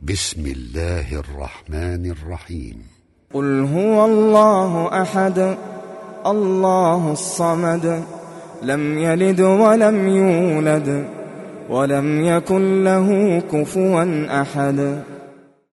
بسم الله الرحمن الرحيم. قل هو الله أحد الله الصمد لم يلد ولم يولد ولم يكن له كفوا أحد.